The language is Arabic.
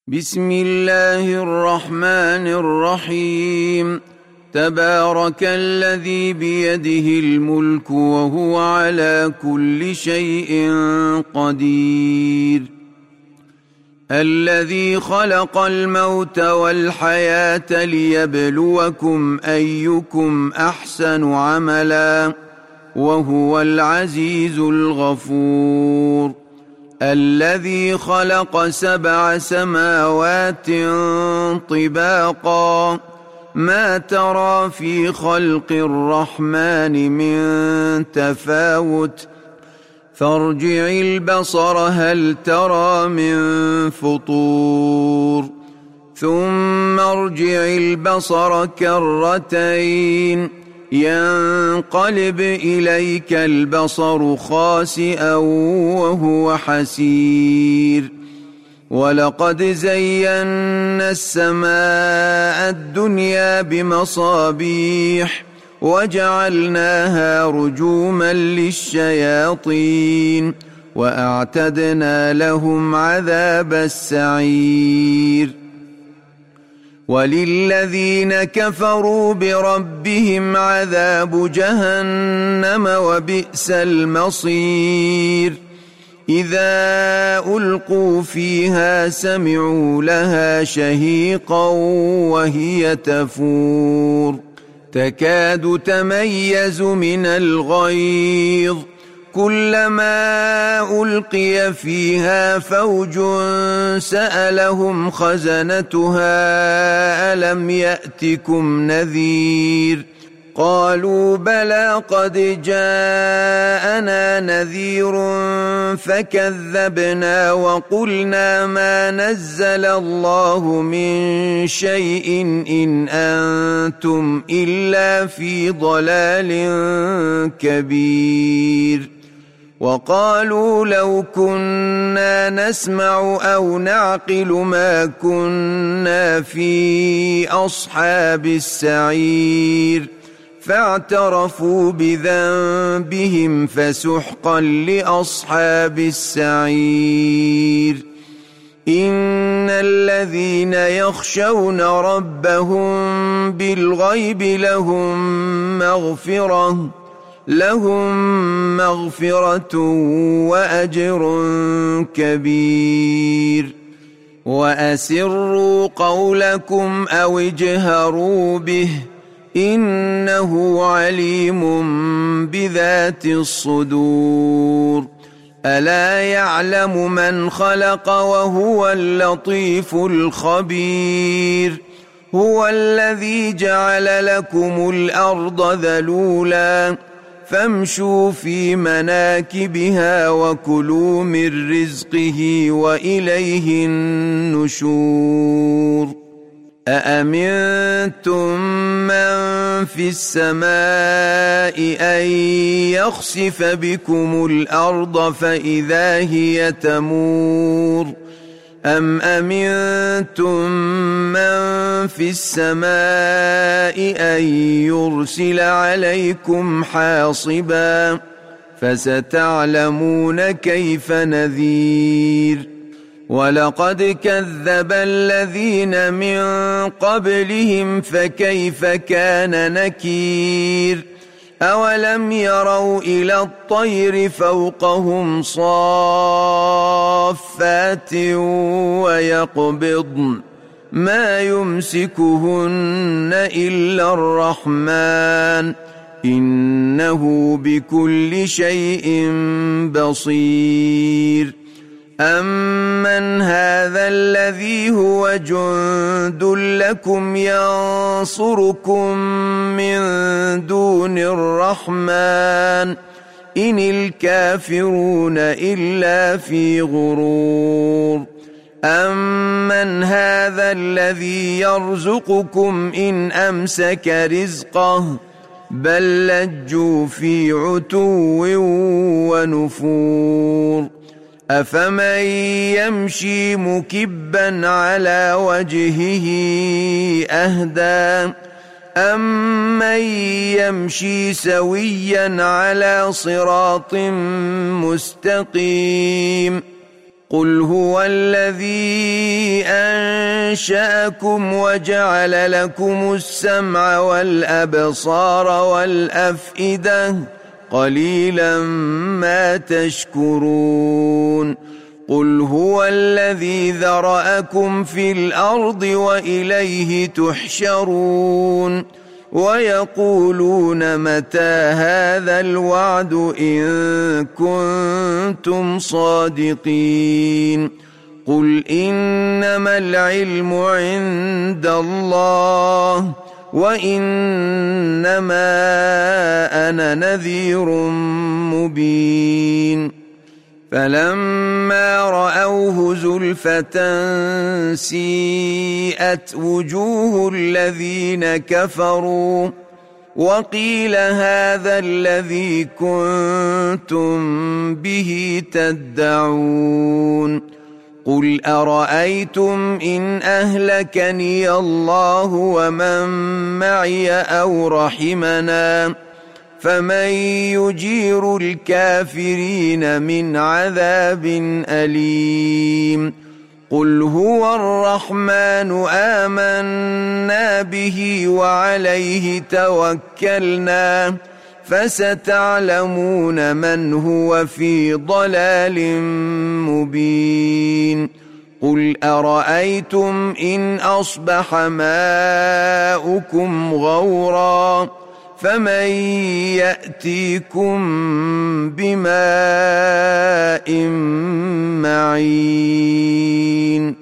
بسم الله الرحمن الرحيم. تبارك الذي بيده الملك وهو على كل شيء قدير. الذي خلق الموت والحياة ليبلوكم أيكم أحسن عملا وهو العزيز الغفور. الذي خلق 7 سماوات طباقا ما ترى في خلق الرحمن من تفاوت فارجع البصر هل ترى من فطور ثم ارجع البصر كرتين ينقلب إليك البصر خاسئا وهو حسير. ولقد زينا السماء الدنيا بمصابيح وجعلناها رجوما للشياطين وأعتدنا لهم عذاب السعير. وللذين كفروا بربهم عذاب جهنم وبئس المصير. إذا ألقوا فيها سمعوا لها شهيقا وهي تفور تكاد تميز من الغيظ كلما ألقي فيها فوج سألهم خزنتها ألم يأتكم نذير قالوا بلى قد جاءنا نذير فكذبنا وقلنا ما نزل الله من شيء إن أنتم إلا في ضلال كبير. وقالوا لو كنا نسمع أو نعقل ما كنا في أصحاب السعير فاعترفوا بذنبهم فسحقا لأصحاب السعير. إن الذين يخشون ربهم بالغيب لهم مغفرة وأجر كبير. وأسروا قولكم أو اجهروا به إنه عليم بذات الصدور. ألا يعلم من خلق وهو اللطيف الخبير. هو الذي جعل لكم الأرض ذلولا فامشوا في مناكبها وكلوا من رزقه وإليه النشور. أأمنتم من في السماء أن يخسف بكم الأرض فإذا هي تمور أم أمنتم من في السماء أن يرسل عليكم حاصبا فستعلمون كيف نذير. ولقد كذب الذين من قبلهم فكيف كان نكير. أولم يروا إلى الطير فوقهم صافات ويقبضن ما يمسكهن إلا الرحمن إنه بكل شيء بصير. أمن هذا الذي هو جند لكم ينصركم من دون الرحمن إن الكافرون إلا في غرور. أمن هذا الذي يرزقكم إن أمسك رزقه بل لجوا في عتو ونفور. أفمن يمشي مكبا على وجهه أهدى أمن يمشي سويا على صراط مستقيم. قل هو الذي أنشأكم وجعل لكم السمع والأبصار والأفئدة قليلا ما تشكرون قل هو الذي ذرأكم في الأرض وإليه تحشرون ويقولون متى هذا الوعد إن كنتم صادقين قل إنما العلم عند الله وإنما أنا نذير مبين فلما رأوه زلفة سيئت وجوه الذين كفروا وقيل هذا الذي كنتم به تدعون قل أرأيتم إن أهلكني الله ومن معي أو رحمنا فمن يجير الكافرين من عذاب أليم قل هو الرحمن آمنا به وعليه توكلنا فستعلمون من هو في ضلال مبين قل أرأيتم إن أصبح ماؤكم غورا فمن يأتيكم بماء معين